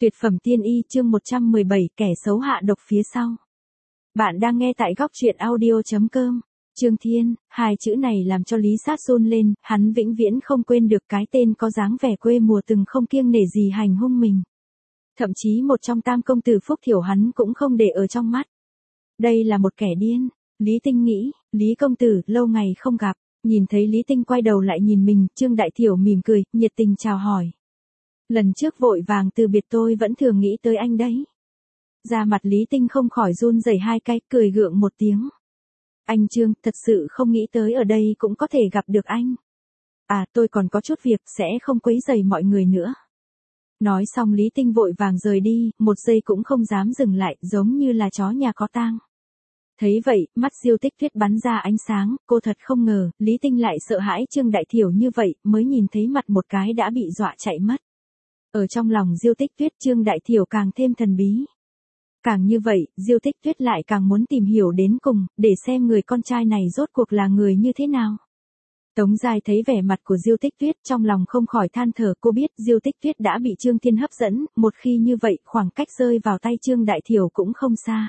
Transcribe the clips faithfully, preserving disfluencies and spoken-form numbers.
Tuyệt phẩm tiên y chương một trăm mười bảy kẻ xấu hạ độc phía sau. Bạn đang nghe tại góc truyện audio.com. Trương Thiên, hai chữ này làm cho Lý Sát run lên, hắn vĩnh viễn không quên được cái tên có dáng vẻ quê mùa từng không kiêng nể gì hành hung mình. Thậm chí một trong tam công tử Phúc Thiểu hắn cũng không để ở trong mắt. Đây là một kẻ điên, Lý Tinh nghĩ, Lý công tử, lâu ngày không gặp, nhìn thấy Lý Tinh quay đầu lại nhìn mình, Trương Đại Thiểu mỉm cười, nhiệt tình chào hỏi. Lần trước vội vàng từ biệt tôi vẫn thường nghĩ tới anh đấy. Da mặt Lý Tinh không khỏi run rẩy hai cái, cười gượng một tiếng. Anh Trương, thật sự không nghĩ tới ở đây cũng có thể gặp được anh. À, tôi còn có chút việc, sẽ không quấy rầy mọi người nữa. Nói xong Lý Tinh vội vàng rời đi, một giây cũng không dám dừng lại, giống như là chó nhà có tang. Thấy vậy, mắt Diêu Tích Tuyết bắn ra ánh sáng, cô thật không ngờ, Lý Tinh lại sợ hãi Trương Đại Thiểu như vậy, mới nhìn thấy mặt một cái đã bị dọa chạy mất. Ở trong lòng Diêu Tích Tuyết, Trương Đại Thiểu càng thêm thần bí. Càng như vậy, Diêu Tích Tuyết lại càng muốn tìm hiểu đến cùng, để xem người con trai này rốt cuộc là người như thế nào. Tống Giai thấy vẻ mặt của Diêu Tích Tuyết, trong lòng không khỏi than thở, cô biết Diêu Tích Tuyết đã bị Trương Thiên hấp dẫn, một khi như vậy, khoảng cách rơi vào tay Trương Đại Thiểu cũng không xa.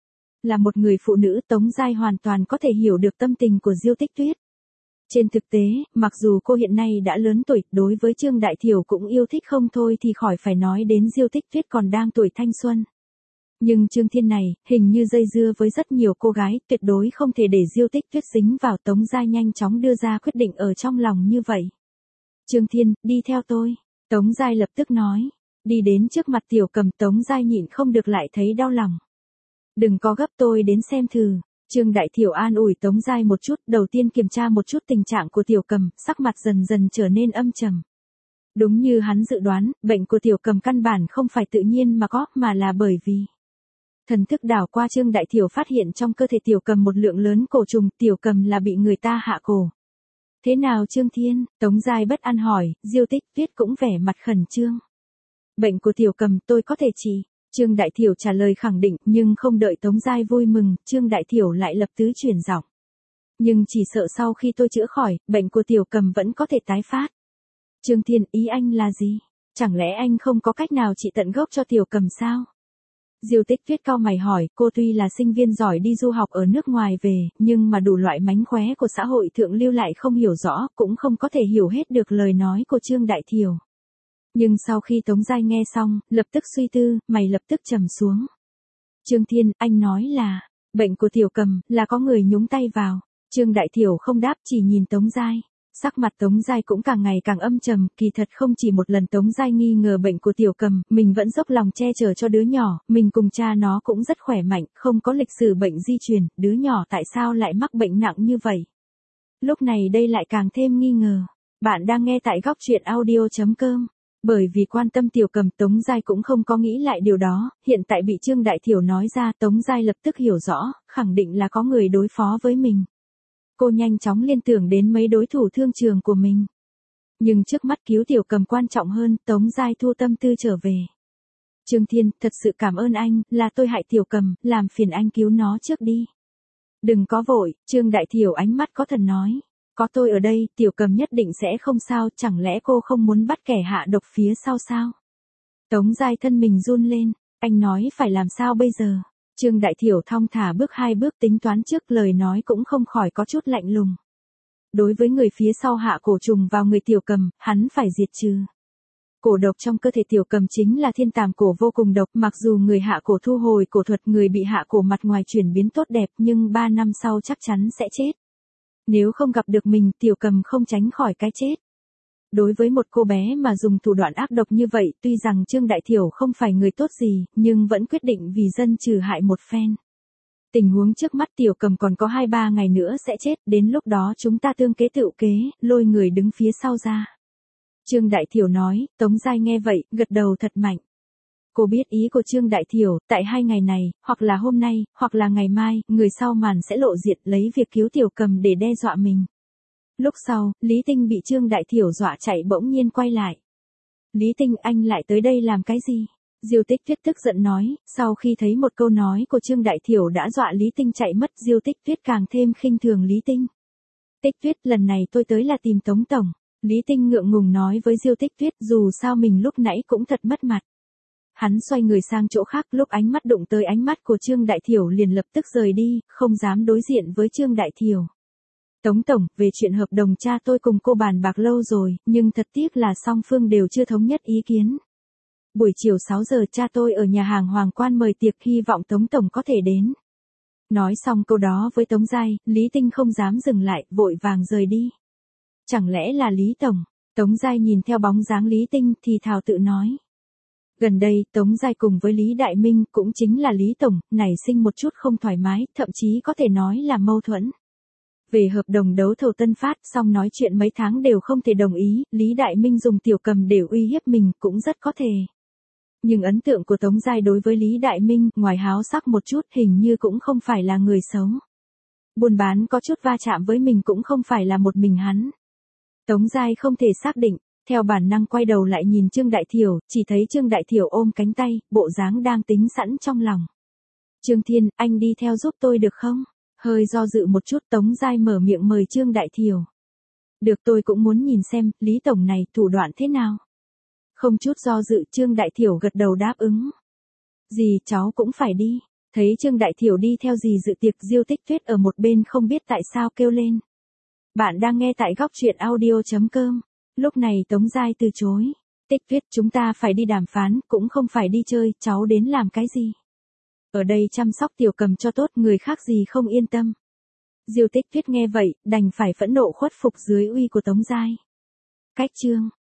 Là một người phụ nữ, Tống Giai hoàn toàn có thể hiểu được tâm tình của Diêu Tích Tuyết. Trên thực tế, mặc dù cô hiện nay đã lớn tuổi, đối với Trương Đại Thiểu cũng yêu thích không thôi thì khỏi phải nói đến Diêu Tích Tuyết còn đang tuổi thanh xuân. Nhưng Trương Thiên này, hình như dây dưa với rất nhiều cô gái, tuyệt đối không thể để Diêu Tích Tuyết dính vào. Tống Giai nhanh chóng đưa ra quyết định ở trong lòng như vậy. Trương Thiên, đi theo tôi. Tống Giai lập tức nói. Đi đến trước mặt Tiểu Cầm, Tống Giai nhịn không được lại thấy đau lòng. Đừng có gấp, tôi đến xem thử. Trương Đại Thiểu an ủi Tống Giai một chút, đầu tiên kiểm tra một chút tình trạng của Tiểu Cầm, sắc mặt dần dần trở nên âm trầm. Đúng như hắn dự đoán, bệnh của Tiểu Cầm căn bản không phải tự nhiên mà có, mà là bởi vì thần thức đảo qua, Trương Đại Thiểu phát hiện trong cơ thể Tiểu Cầm một lượng lớn cổ trùng, Tiểu Cầm là bị người ta hạ cổ. Thế nào Trương Thiên? Tống Giai bất an hỏi, Diêu Tích Tuyết cũng vẻ mặt khẩn trương. Bệnh của Tiểu Cầm tôi có thể trị. Trương Đại Thiểu trả lời khẳng định, nhưng không đợi Tống Giai vui mừng, Trương Đại Thiểu lại lập tức chuyển giọng. Nhưng chỉ sợ sau khi tôi chữa khỏi, bệnh của Tiểu Cầm vẫn có thể tái phát. Trương Thiên, ý anh là gì? Chẳng lẽ anh không có cách nào trị tận gốc cho Tiểu Cầm sao? Diêu Tích Tuyết cau mày hỏi, cô tuy là sinh viên giỏi đi du học ở nước ngoài về, nhưng mà đủ loại mánh khóe của xã hội thượng lưu lại không hiểu rõ, cũng không có thể hiểu hết được lời nói của Trương Đại Thiểu. Nhưng sau khi Tống Giai nghe xong, lập tức suy tư, mày lập tức trầm xuống. Trương Thiên, anh nói là, bệnh của Tiểu Cầm, là có người nhúng tay vào. Trương Đại Thiểu không đáp, chỉ nhìn Tống Giai. Sắc mặt Tống Giai cũng càng ngày càng âm trầm, kỳ thật không chỉ một lần Tống Giai nghi ngờ bệnh của Tiểu Cầm, mình vẫn dốc lòng che chở cho đứa nhỏ, mình cùng cha nó cũng rất khỏe mạnh, không có lịch sử bệnh di truyền, đứa nhỏ tại sao lại mắc bệnh nặng như vậy. Lúc này đây lại càng thêm nghi ngờ. Bạn đang nghe tại góc truyện audio.com. Bởi vì quan tâm Tiểu Cầm, Tống Giai cũng không có nghĩ lại điều đó, hiện tại bị Trương Đại Thiểu nói ra, Tống Giai lập tức hiểu rõ, khẳng định là có người đối phó với mình. Cô nhanh chóng liên tưởng đến mấy đối thủ thương trường của mình. Nhưng trước mắt cứu Tiểu Cầm quan trọng hơn, Tống Giai thu tâm tư trở về. Trương Thiên, thật sự cảm ơn anh, là tôi hại Tiểu Cầm, làm phiền anh cứu nó trước đi. Đừng có vội, Trương Đại Thiểu ánh mắt có thần nói. Có tôi ở đây, Tiểu Cầm nhất định sẽ không sao, chẳng lẽ cô không muốn bắt kẻ hạ độc phía sau sao? Tống Giai thân mình run lên, anh nói phải làm sao bây giờ? Trương Đại Thiểu thong thả bước hai bước tính toán trước, lời nói cũng không khỏi có chút lạnh lùng. Đối với người phía sau hạ cổ trùng vào người Tiểu Cầm, hắn phải diệt trừ. Cổ độc trong cơ thể Tiểu Cầm chính là thiên tàm cổ vô cùng độc, mặc dù người hạ cổ thu hồi cổ thuật, người bị hạ cổ mặt ngoài chuyển biến tốt đẹp, nhưng ba năm sau chắc chắn sẽ chết. Nếu không gặp được mình, Tiểu Cầm không tránh khỏi cái chết. Đối với một cô bé mà dùng thủ đoạn ác độc như vậy, tuy rằng Trương Đại Thiểu không phải người tốt gì, nhưng vẫn quyết định vì dân trừ hại một phen. Tình huống trước mắt Tiểu Cầm còn có hai ba ngày nữa sẽ chết, đến lúc đó chúng ta tương kế tựu kế, lôi người đứng phía sau ra. Trương Đại Thiểu nói, Tống Giai nghe vậy, gật đầu thật mạnh. Cô biết ý của Trương Đại Thiểu, tại hai ngày này, hoặc là hôm nay, hoặc là ngày mai, người sau màn sẽ lộ diện lấy việc cứu Tiểu Cầm để đe dọa mình. Lúc sau, Lý Tinh bị Trương Đại Thiểu dọa chạy bỗng nhiên quay lại. Lý Tinh, anh lại tới đây làm cái gì? Diêu Tích Tuyết tức giận nói, sau khi thấy một câu nói của Trương Đại Thiểu đã dọa Lý Tinh chạy mất, Diêu Tích Tuyết càng thêm khinh thường Lý Tinh. Tích Tuyết, lần này tôi tới là tìm Tống Tổng. Lý Tinh ngượng ngùng nói với Diêu Tích Tuyết, dù sao mình lúc nãy cũng thật mất mặt. Hắn xoay người sang chỗ khác, lúc ánh mắt đụng tới ánh mắt của Trương Đại Thiểu liền lập tức rời đi, không dám đối diện với Trương Đại Thiểu. Tống tổng, về chuyện hợp đồng cha tôi cùng cô bàn bạc lâu rồi, nhưng thật tiếc là song phương đều chưa thống nhất ý kiến. Buổi chiều sáu giờ cha tôi ở nhà hàng Hoàng Quan mời tiệc, hy vọng Tống tổng có thể đến. Nói xong câu đó với Tống Giai, Lý Tinh không dám dừng lại, vội vàng rời đi. Chẳng lẽ là Lý tổng? Tống Giai nhìn theo bóng dáng Lý Tinh thì thào tự nói. Gần đây, Tống Giai cùng với Lý Đại Minh, cũng chính là Lý tổng, nảy sinh một chút không thoải mái, thậm chí có thể nói là mâu thuẫn. Về hợp đồng đấu thầu Tân Phát, xong nói chuyện mấy tháng đều không thể đồng ý, Lý Đại Minh dùng tiểu cầm để uy hiếp mình cũng rất có thể. Nhưng ấn tượng của Tống Giai đối với Lý Đại Minh, ngoài háo sắc một chút, hình như cũng không phải là người xấu. Buôn bán có chút va chạm với mình cũng không phải là một mình hắn. Tống Giai không thể xác định, theo bản năng quay đầu lại nhìn Trương Đại Thiểu, chỉ thấy Trương Đại Thiểu ôm cánh tay, bộ dáng đang tính sẵn trong lòng. Trương Thiên, anh đi theo giúp tôi được không? Hơi do dự một chút, Tống Giai mở miệng mời Trương Đại Thiểu. Được, tôi cũng muốn nhìn xem, Lý tổng này thủ đoạn thế nào. Không chút do dự, Trương Đại Thiểu gật đầu đáp ứng. Dì, cháu cũng phải đi. Thấy Trương Đại Thiểu đi theo dì dự tiệc, Diêu Tích Tuyết ở một bên không biết tại sao kêu lên. Bạn đang nghe tại góc truyện audio chấm com. Lúc này Tống Giai từ chối. Tích Tuyết, chúng ta phải đi đàm phán, cũng không phải đi chơi, cháu đến làm cái gì? Ở đây chăm sóc tiểu cầm cho tốt, người khác gì không yên tâm. Diêu Tích Tuyết nghe vậy, đành phải phẫn nộ khuất phục dưới uy của Tống Giai. Cách chương